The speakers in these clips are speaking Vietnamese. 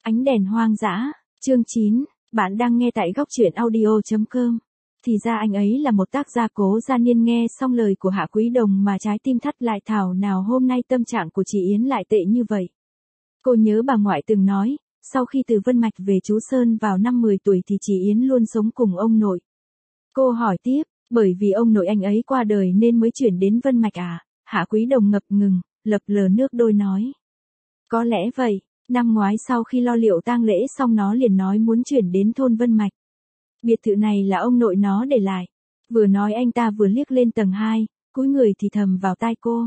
Ánh đèn hoang dã, chương 9, bạn đang nghe tại góc truyện audio.com. Thì ra anh ấy là một tác gia. Cố Gia Niên nghe xong lời của Hạ Quý Đồng mà trái tim thắt lại, thảo nào hôm nay tâm trạng của chị Yến lại tệ như vậy. Cô nhớ bà ngoại từng nói, sau khi từ Vân Mạch về Chú Sơn vào năm 10 tuổi thì chị Yến luôn sống cùng ông nội. Cô hỏi tiếp, bởi vì ông nội anh ấy qua đời nên mới chuyển đến Vân Mạch à? Hạ Quý Đồng ngập ngừng, lập lờ nước đôi nói. Có lẽ vậy. Năm ngoái sau khi lo liệu tang lễ xong nó liền nói muốn chuyển đến thôn Vân Mạch. Biệt thự này là ông nội nó để lại. Vừa nói anh ta vừa liếc lên tầng 2, cúi người thì thầm vào tai cô.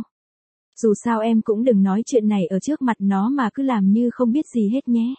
Dù sao em cũng đừng nói chuyện này ở trước mặt nó mà cứ làm như không biết gì hết nhé.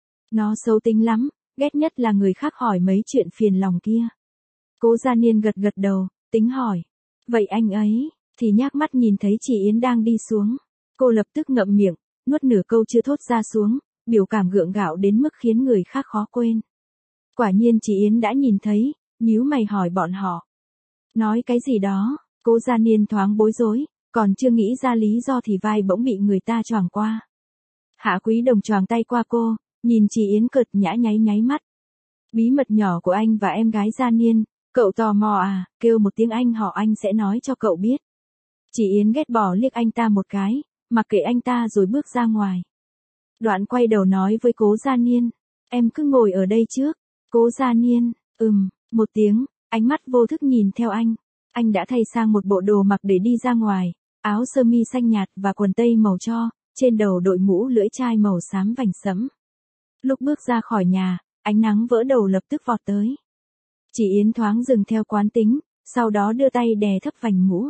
Nó xấu tính lắm, ghét nhất là người khác hỏi mấy chuyện phiền lòng kia. Cố Gia Niên gật gật đầu, tính hỏi. Vậy anh ấy, thì nhác mắt nhìn thấy chị Yến đang đi xuống. Cô lập tức ngậm miệng, nuốt nửa câu chưa thốt ra xuống, biểu cảm gượng gạo đến mức khiến người khác khó quên. Quả nhiên chị Yến đã nhìn thấy, nhíu mày hỏi bọn họ. Nói cái gì đó, Cố Gia Niên thoáng bối rối, còn chưa nghĩ ra lý do thì vai bỗng bị người ta choàng qua. Hạ Quý Đồng choàng tay qua cô, nhìn chị Yến cợt nhã nháy mắt. Bí mật nhỏ của anh và em gái Gia Niên, cậu tò mò à? Kêu một tiếng anh họ anh sẽ nói cho cậu biết. Chị Yến ghét bỏ liếc anh ta một cái, mặc kệ anh ta rồi bước ra ngoài. Đoạn quay đầu nói với Cố Gia Niên, em cứ ngồi ở đây trước. Cố Gia Niên, một tiếng, ánh mắt vô thức nhìn theo anh. Anh đã thay sang một bộ đồ mặc để đi ra ngoài, áo sơ mi xanh nhạt và quần tây màu tro, trên đầu đội mũ lưỡi chai màu xám vành sẫm. Lúc bước ra khỏi nhà, ánh nắng vỡ đầu lập tức vọt tới. Chị Yến thoáng dừng theo quán tính, sau đó đưa tay đè thấp vành mũ.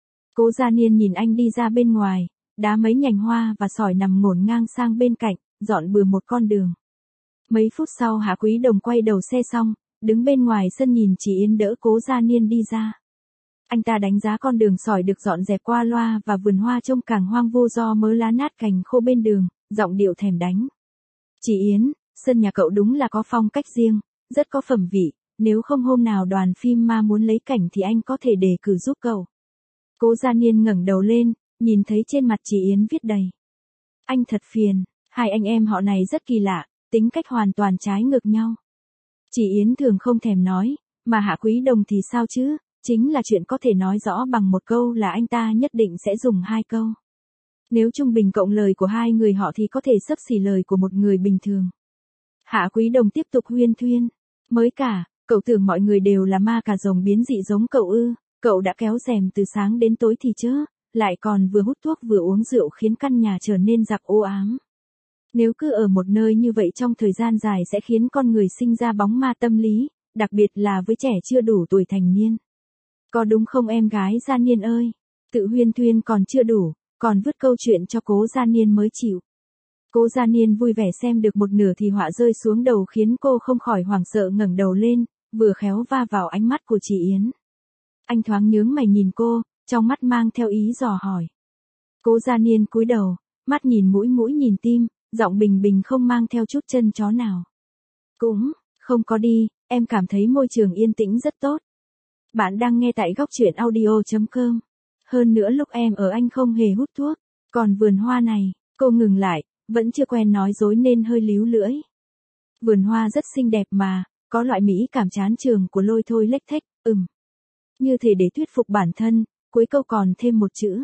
Cố Gia Niên nhìn anh đi ra bên ngoài, đá mấy nhành hoa và sỏi nằm ngổn ngang sang bên cạnh, dọn bừa một con đường. Mấy phút sau Hạ Quý Đồng quay đầu xe xong, đứng bên ngoài sân nhìn chị Yến đỡ Cố Gia Niên đi ra. Anh ta đánh giá con đường sỏi được dọn dẹp qua loa và vườn hoa trông càng hoang vu do mớ lá nát cành khô bên đường, giọng điệu thèm đánh. Chị Yến, sân nhà cậu đúng là có phong cách riêng, rất có phẩm vị, nếu không hôm nào đoàn phim ma muốn lấy cảnh thì anh có thể đề cử giúp cậu. Cố Gia Niên ngẩng đầu lên, nhìn thấy trên mặt chị Yến viết đầy. Anh thật phiền, hai anh em họ này rất kỳ lạ, tính cách hoàn toàn trái ngược nhau. Chị Yến thường không thèm nói, mà Hạ Quý Đồng thì sao chứ, chính là chuyện có thể nói rõ bằng một câu là anh ta nhất định sẽ dùng hai câu. Nếu trung bình cộng lời của hai người họ thì có thể xấp xỉ lời của một người bình thường. Hạ Quý Đồng tiếp tục huyên thuyên. Mới cả, cậu tưởng mọi người đều là ma cà rồng biến dị giống cậu ư? Cậu đã kéo rèm từ sáng đến tối thì chớ, lại còn vừa hút thuốc vừa uống rượu khiến căn nhà trở nên giặc u ám. Nếu cứ ở một nơi như vậy trong thời gian dài sẽ khiến con người sinh ra bóng ma tâm lý, đặc biệt là với trẻ chưa đủ tuổi thành niên. Có đúng không em gái Gia Niên ơi? Tự huyên thuyên còn chưa đủ, còn vứt câu chuyện cho Cố Gia Niên mới chịu. Cố Gia Niên vui vẻ xem được một nửa thì họa rơi xuống đầu khiến cô không khỏi hoảng sợ ngẩng đầu lên, vừa khéo va vào ánh mắt của chị Yến. Anh thoáng nhướng mày nhìn cô, trong mắt mang theo ý dò hỏi. Cố Gia Niên cúi đầu, mắt nhìn mũi nhìn tim, giọng bình bình không mang theo chút chân chó nào. Cũng, không có đi, em cảm thấy môi trường yên tĩnh rất tốt. Bạn đang nghe tại góc truyện audio.com. Hơn nữa lúc em ở anh không hề hút thuốc, còn vườn hoa này, cô ngừng lại, vẫn chưa quen nói dối nên hơi líu lưỡi. Vườn hoa rất xinh đẹp mà, có loại mỹ cảm chán trường của lôi thôi lếch thếch, Như thể để thuyết phục bản thân, cuối câu còn thêm một chữ.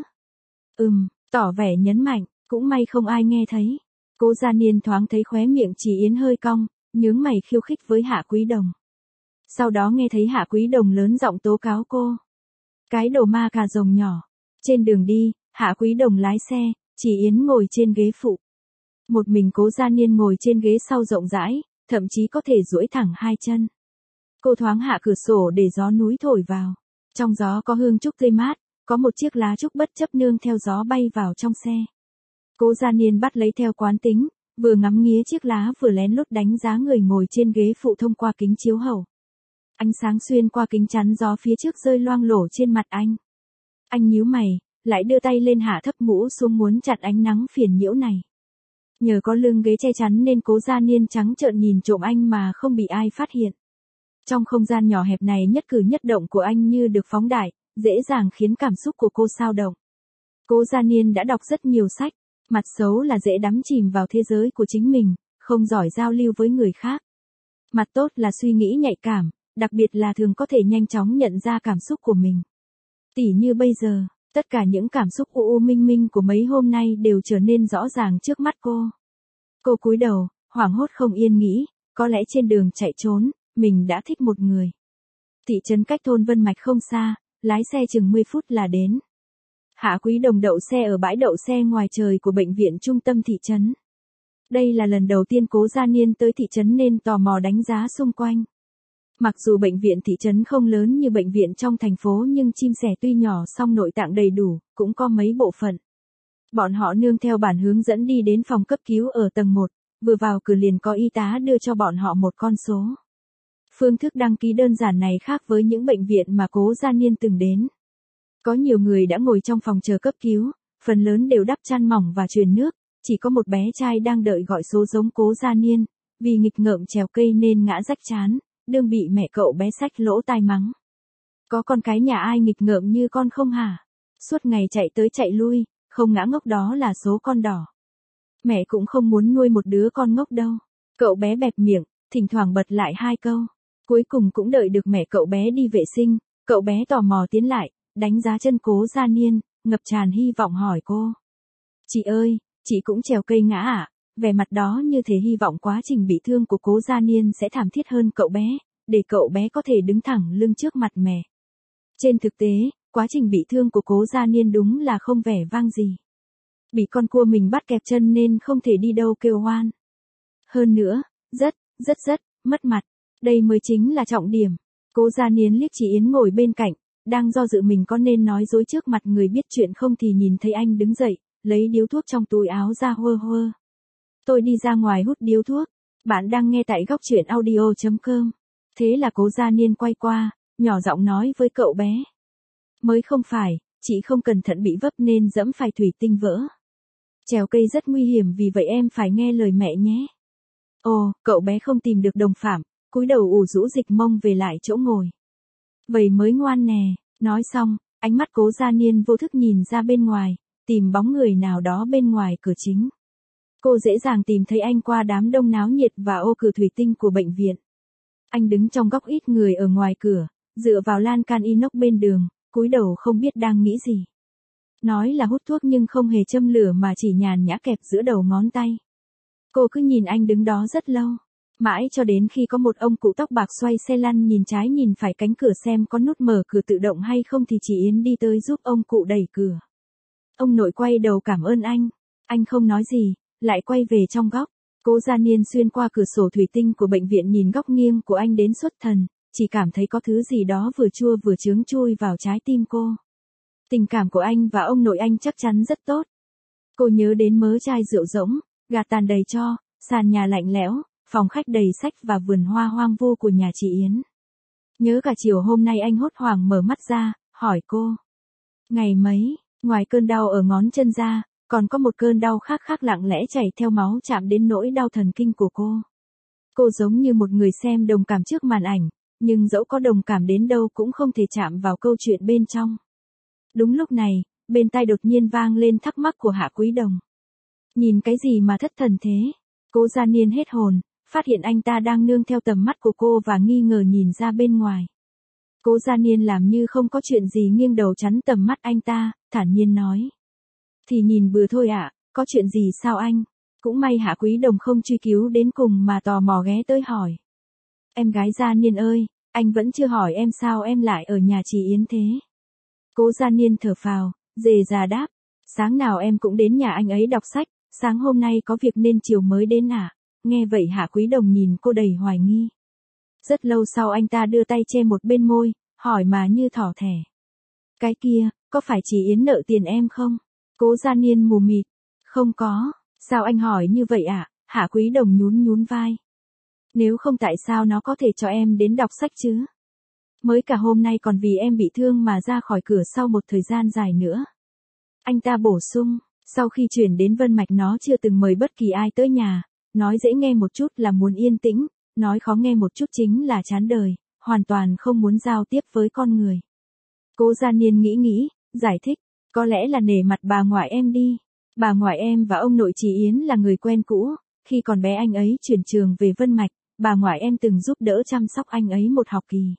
Tỏ vẻ nhấn mạnh, cũng may không ai nghe thấy. Cố Gia Niên thoáng thấy khóe miệng chị Yến hơi cong, nhướng mày khiêu khích với Hạ Quý Đồng. Sau đó nghe thấy Hạ Quý Đồng lớn giọng tố cáo cô. Cái đồ ma cà rồng nhỏ. Trên đường đi, Hạ Quý Đồng lái xe, chị Yến ngồi trên ghế phụ. Một mình Cố Gia Niên ngồi trên ghế sau rộng rãi, thậm chí có thể duỗi thẳng hai chân. Cô thoáng hạ cửa sổ để gió núi thổi vào. Trong gió có hương trúc tươi mát, có một chiếc lá trúc bất chấp nương theo gió bay vào trong xe. Cố Gia Niên bắt lấy theo quán tính, vừa ngắm nghía chiếc lá vừa lén lút đánh giá người ngồi trên ghế phụ thông qua kính chiếu hậu. Ánh sáng xuyên qua kính chắn gió phía trước rơi loang lổ trên mặt anh. Anh nhíu mày, lại đưa tay lên hạ thấp mũ xuống muốn chặn ánh nắng phiền nhiễu này. Nhờ có lưng ghế che chắn nên Cố Gia Niên trắng trợn nhìn trộm anh mà không bị ai phát hiện. Trong không gian nhỏ hẹp này nhất cử nhất động của anh như được phóng đại, dễ dàng khiến cảm xúc của cô xao động. Cố Gia Niên đã đọc rất nhiều sách, mặt xấu là dễ đắm chìm vào thế giới của chính mình, không giỏi giao lưu với người khác. Mặt tốt là suy nghĩ nhạy cảm, đặc biệt là thường có thể nhanh chóng nhận ra cảm xúc của mình. Tỉ như bây giờ, tất cả những cảm xúc u minh minh của mấy hôm nay đều trở nên rõ ràng trước mắt cô. Cô cúi đầu, hoảng hốt không yên nghĩ, có lẽ trên đường chạy trốn, mình đã thích một người. Thị trấn cách thôn Vân Mạch không xa, lái xe chừng 10 phút là đến. Hạ Quý Đồng đậu xe ở bãi đậu xe ngoài trời của bệnh viện trung tâm thị trấn. Đây là lần đầu tiên Cố Gia Niên tới thị trấn nên tò mò đánh giá xung quanh. Mặc dù bệnh viện thị trấn không lớn như bệnh viện trong thành phố nhưng chim sẻ tuy nhỏ song nội tạng đầy đủ, cũng có mấy bộ phận. Bọn họ nương theo bản hướng dẫn đi đến phòng cấp cứu ở tầng 1, vừa vào cửa liền có y tá đưa cho bọn họ một con số. Phương thức đăng ký đơn giản này khác với những bệnh viện mà Cố Gia Niên từng đến. Có nhiều người đã ngồi trong phòng chờ cấp cứu, phần lớn đều đắp chăn mỏng và truyền nước, chỉ có một bé trai đang đợi gọi số giống Cố Gia Niên, vì nghịch ngợm trèo cây nên ngã rách trán, đương bị mẹ cậu bé xách lỗ tai mắng. Có con cái nhà ai nghịch ngợm như con không hả? Suốt ngày chạy tới chạy lui, không ngã ngốc đó là số con đỏ. Mẹ cũng không muốn nuôi một đứa con ngốc đâu. Cậu bé bẹp miệng, thỉnh thoảng bật lại 2 câu. Cuối cùng cũng đợi được mẹ cậu bé đi vệ sinh, cậu bé tò mò tiến lại, đánh giá chân Cố Gia Niên, ngập tràn hy vọng hỏi cô. Chị ơi, chị cũng trèo cây ngã à? Vẻ mặt đó như thể hy vọng quá trình bị thương của Cố Gia Niên sẽ thảm thiết hơn cậu bé, để cậu bé có thể đứng thẳng lưng trước mặt mẹ. Trên thực tế, quá trình bị thương của Cố Gia Niên đúng là không vẻ vang gì. Bị con cua mình bắt kẹp chân nên không thể đi đâu kêu oan. Hơn nữa, rất mất mặt. Đây mới chính là trọng điểm. Cố Gia Niên liếc chị Yến ngồi bên cạnh, đang do dự mình có nên nói dối trước mặt người biết chuyện không thì nhìn thấy anh đứng dậy, lấy điếu thuốc trong túi áo ra hơ hơ. Tôi đi ra ngoài hút điếu thuốc. Bạn đang nghe tại góc truyện audio.com. Thế là Cố Gia Niên quay qua, nhỏ giọng nói với cậu bé. Mới không phải, chị không cẩn thận bị vấp nên dẫm phải thủy tinh vỡ. Trèo cây rất nguy hiểm vì vậy em phải nghe lời mẹ nhé. Ồ, cậu bé không tìm được đồng phạm, cúi đầu ủ rũ dịch mông về lại chỗ ngồi. Vậy mới ngoan nè, nói xong, ánh mắt Cố Gia Niên vô thức nhìn ra bên ngoài, tìm bóng người nào đó bên ngoài cửa chính. Cô dễ dàng tìm thấy anh qua đám đông náo nhiệt và ô cửa thủy tinh của bệnh viện. Anh đứng trong góc ít người ở ngoài cửa, dựa vào lan can inox bên đường, cúi đầu không biết đang nghĩ gì. Nói là hút thuốc nhưng không hề châm lửa mà chỉ nhàn nhã kẹp giữa đầu ngón tay. Cô cứ nhìn anh đứng đó rất lâu, mãi cho đến khi có một ông cụ tóc bạc xoay xe lăn nhìn trái nhìn phải cánh cửa xem có nút mở cửa tự động hay không thì chị Yến đi tới giúp ông cụ đẩy cửa. Ông nội quay đầu cảm ơn anh không nói gì, lại quay về trong góc. Cố Gia Niên xuyên qua cửa sổ thủy tinh của bệnh viện nhìn góc nghiêng của anh đến xuất thần, chỉ cảm thấy có thứ gì đó vừa chua vừa chướng chui vào trái tim cô. Tình cảm của anh và ông nội anh chắc chắn rất tốt. Cô nhớ đến mớ chai rượu rỗng, gạt tàn đầy tro, sàn nhà lạnh lẽo, phòng khách đầy sách và vườn hoa hoang vu của nhà chị Yến. Nhớ cả chiều hôm nay anh hốt hoảng mở mắt ra, hỏi cô. Ngày mấy, ngoài cơn đau ở ngón chân ra, còn có một cơn đau khác lặng lẽ chảy theo máu chạm đến nỗi đau thần kinh của cô. Cô giống như một người xem đồng cảm trước màn ảnh, nhưng dẫu có đồng cảm đến đâu cũng không thể chạm vào câu chuyện bên trong. Đúng lúc này, bên tai đột nhiên vang lên thắc mắc của Hạ Quý Đồng. Nhìn cái gì mà thất thần thế? Cố Gia Niên hết hồn, phát hiện anh ta đang nương theo tầm mắt của cô và nghi ngờ nhìn ra bên ngoài. Cố Gia Niên làm như không có chuyện gì nghiêng đầu chắn tầm mắt anh ta, thản nhiên nói. Thì nhìn bừa thôi ạ, có chuyện gì sao anh? Cũng may Hạ Quý Đồng không truy cứu đến cùng mà tò mò ghé tới hỏi. Em gái Gia Niên ơi, anh vẫn chưa hỏi em sao em lại ở nhà chị Yến thế? Cố Gia Niên thở phào, dề già đáp. Sáng nào em cũng đến nhà anh ấy đọc sách, sáng hôm nay có việc nên chiều mới đến à? Nghe vậy Hạ Quý Đồng nhìn cô đầy hoài nghi. Rất lâu sau anh ta đưa tay che một bên môi, hỏi mà như thỏ thẻ. Cái kia, có phải chị Yến nợ tiền em không? Cố Gia Niên mù mịt. Không có, sao anh hỏi như vậy ạ? Hạ Quý Đồng nhún vai. Nếu không tại sao nó có thể cho em đến đọc sách chứ? Mới cả hôm nay còn vì em bị thương mà ra khỏi cửa sau một thời gian dài nữa. Anh ta bổ sung, sau khi chuyển đến Vân Mạch nó chưa từng mời bất kỳ ai tới nhà, nói dễ nghe một chút là muốn yên tĩnh, nói khó nghe một chút chính là chán đời, hoàn toàn không muốn giao tiếp với con người. Cố Gia Niên nghĩ, giải thích, có lẽ là nể mặt bà ngoại em đi. Bà ngoại em và ông nội chị Yến là người quen cũ, Khi còn bé anh ấy chuyển trường về Vân Mạch, bà ngoại em từng giúp đỡ chăm sóc anh ấy một học kỳ.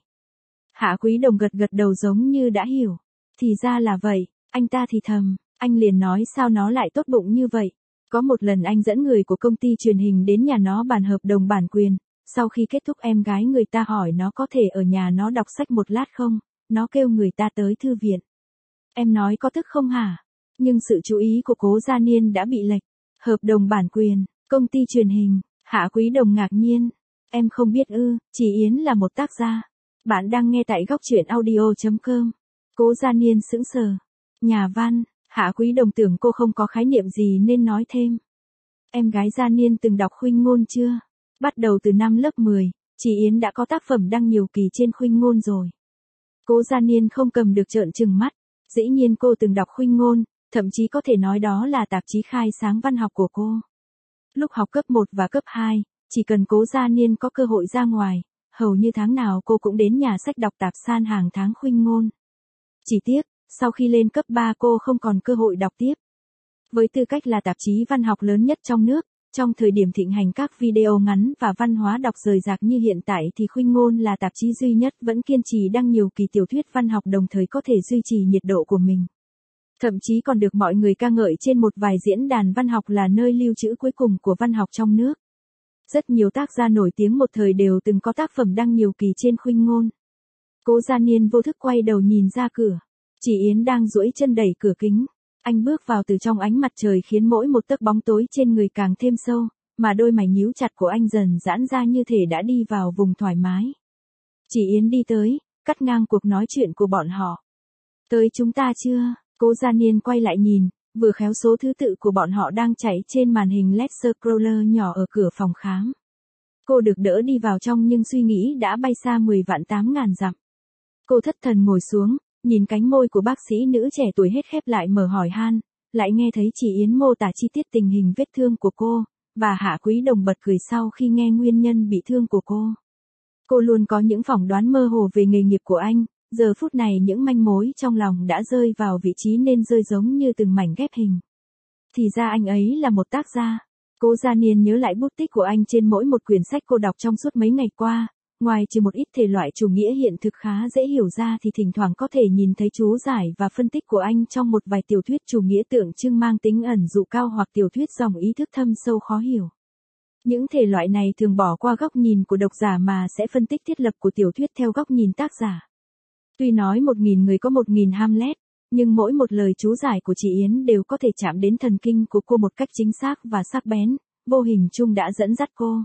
Hạ Quý Đồng gật gật đầu giống như đã hiểu. Thì ra là vậy, anh ta thì thầm, anh liền nói sao nó lại tốt bụng như vậy. Có một lần anh dẫn người của công ty truyền hình đến nhà nó bàn hợp đồng bản quyền, sau khi kết thúc em gái người ta hỏi nó có thể ở nhà nó đọc sách một lát không, nó kêu người ta tới thư viện. Em nói có tức không hả? Nhưng sự chú ý của Cố Gia Niên đã bị lệch. Hợp đồng bản quyền, công ty truyền hình, Hạ Quý Đồng ngạc nhiên. Em không biết ư, chị Yến là một tác gia. Bạn đang nghe tại góc truyện audio.com. Cố Gia Niên sững sờ. Nhà văn, Hạ Quý Đồng tưởng cô không có khái niệm gì nên nói thêm. Em gái Gia Niên từng đọc Khuynh Ngôn chưa? Bắt đầu từ năm lớp 10, chị Yến đã có tác phẩm đăng nhiều kỳ trên Khuynh Ngôn rồi. Cố Gia Niên không cầm được trợn trừng mắt. Dĩ nhiên cô từng đọc Khuynh Ngôn, thậm chí có thể nói đó là tạp chí khai sáng văn học của cô. Lúc học cấp 1 và cấp 2, chỉ cần Cố Gia Niên có cơ hội ra ngoài, hầu như tháng nào cô cũng đến nhà sách đọc tạp san hàng tháng Khuynh Ngôn. Chỉ tiếc, sau khi lên cấp 3 cô không còn cơ hội đọc tiếp. Với tư cách là tạp chí văn học lớn nhất trong nước, trong thời điểm thịnh hành các video ngắn và văn hóa đọc rời rạc như hiện tại thì Khuynh Ngôn là tạp chí duy nhất vẫn kiên trì đăng nhiều kỳ tiểu thuyết văn học đồng thời có thể duy trì nhiệt độ của mình. Thậm chí còn được mọi người ca ngợi trên một vài diễn đàn văn học là nơi lưu trữ cuối cùng của văn học trong nước. Rất nhiều tác gia nổi tiếng một thời đều từng có tác phẩm đăng nhiều kỳ trên Khuynh Ngôn. Cố Gia Niên vô thức quay đầu nhìn ra cửa. Chị Yến đang duỗi chân đẩy cửa kính. Anh bước vào từ trong ánh mặt trời khiến mỗi một tấc bóng tối trên người càng thêm sâu, mà đôi mày nhíu chặt của anh dần giãn ra như thể đã đi vào vùng thoải mái. Chị Yến đi tới, cắt ngang cuộc nói chuyện của bọn họ. Tới chúng ta chưa? Cố Gia Niên quay lại nhìn, vừa khéo số thứ tự của bọn họ đang chạy trên màn hình LED scroller nhỏ ở cửa phòng khám. Cô được đỡ đi vào trong nhưng suy nghĩ đã bay xa 10.800.000 dặm. Cô thất thần ngồi xuống, nhìn cánh môi của bác sĩ nữ trẻ tuổi hết khép lại mở hỏi han, lại nghe thấy chị Yến mô tả chi tiết tình hình vết thương của cô, và Hạ Quý Đồng bật cười sau khi nghe nguyên nhân bị thương của cô. Cô luôn có những phỏng đoán mơ hồ về nghề nghiệp của anh, giờ phút này những manh mối trong lòng đã rơi vào vị trí nên rơi giống như từng mảnh ghép hình. Thì ra anh ấy là một tác gia. Cố Gia Niên nhớ lại bút tích của anh trên mỗi một quyển sách cô đọc trong suốt mấy ngày qua. Ngoài trừ một ít thể loại chủ nghĩa hiện thực khá dễ hiểu ra thì thỉnh thoảng có thể nhìn thấy chú giải và phân tích của anh trong một vài tiểu thuyết chủ nghĩa tượng trưng mang tính ẩn dụ cao hoặc tiểu thuyết dòng ý thức thâm sâu khó hiểu. Những thể loại này thường bỏ qua góc nhìn của độc giả mà sẽ phân tích thiết lập của tiểu thuyết theo góc nhìn tác giả. Tuy nói 1.000 người có 1.000 Hamlet, nhưng mỗi một lời chú giải của chị Yến đều có thể chạm đến thần kinh của cô một cách chính xác và sắc bén, vô hình chung đã dẫn dắt cô.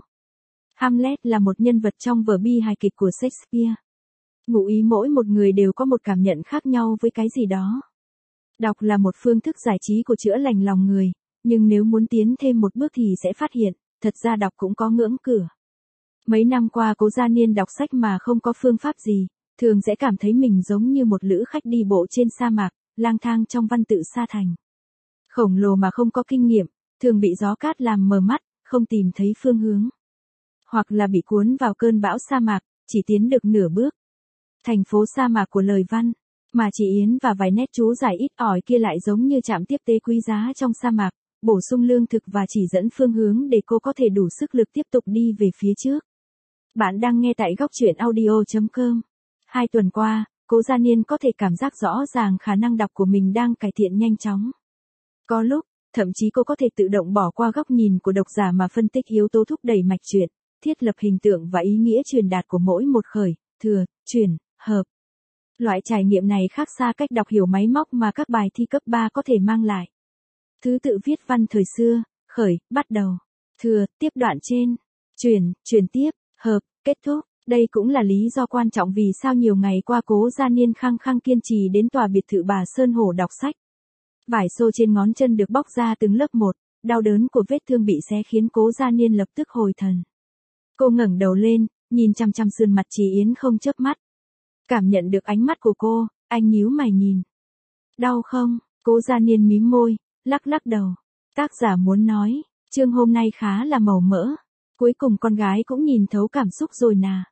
Hamlet là một nhân vật trong vở bi hài kịch của Shakespeare. Ngụ ý mỗi một người đều có một cảm nhận khác nhau với cái gì đó. Đọc là một phương thức giải trí của chữa lành lòng người, nhưng nếu muốn tiến thêm một bước thì sẽ phát hiện, thật ra đọc cũng có ngưỡng cửa. Mấy năm qua Cố Gia Niên đọc sách mà không có phương pháp gì, thường sẽ cảm thấy mình giống như một lữ khách đi bộ trên sa mạc, lang thang trong văn tự sa thành. Khổng lồ mà không có kinh nghiệm, thường bị gió cát làm mờ mắt, không tìm thấy phương hướng. Hoặc là bị cuốn vào cơn bão sa mạc, chỉ tiến được nửa bước. Thành phố sa mạc của lời văn, mà chị Yến và vài nét chú giải ít ỏi kia lại giống như trạm tiếp tế quý giá trong sa mạc, bổ sung lương thực và chỉ dẫn phương hướng để cô có thể đủ sức lực tiếp tục đi về phía trước. Bạn đang nghe tại góc truyện audio.com. 2 tuần qua, Cố Gia Niên có thể cảm giác rõ ràng khả năng đọc của mình đang cải thiện nhanh chóng. Có lúc, thậm chí cô có thể tự động bỏ qua góc nhìn của độc giả mà phân tích yếu tố thúc đẩy mạch truyện, thiết lập hình tượng và ý nghĩa truyền đạt của mỗi một khởi, thừa, chuyển, hợp. Loại trải nghiệm này khác xa cách đọc hiểu máy móc mà các bài thi cấp 3 có thể mang lại. Thứ tự viết văn thời xưa, khởi, bắt đầu, thừa, tiếp đoạn trên, chuyển tiếp, hợp, kết thúc. Đây cũng là lý do quan trọng vì sao nhiều ngày qua Cố Gia Niên khăng khăng kiên trì đến tòa biệt thự bà Sơn Hổ đọc sách. Vải xô trên ngón chân được bóc ra từng lớp một, đau đớn của vết thương bị xé khiến Cố Gia Niên lập tức hồi thần. Cô ngẩng đầu lên, nhìn chăm chăm sườn mặt chị Yến không chớp mắt. Cảm nhận được ánh mắt của cô, anh nhíu mày nhìn. Đau không? Cố Gia Niên mím môi, lắc lắc đầu. Tác giả muốn nói, chương hôm nay khá là màu mỡ. Cuối cùng con gái cũng nhìn thấu cảm xúc rồi nà.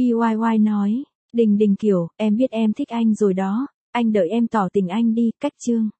BYY nói, Đình kiểu, em biết em thích anh rồi đó, anh đợi em tỏ tình anh đi, cách chương.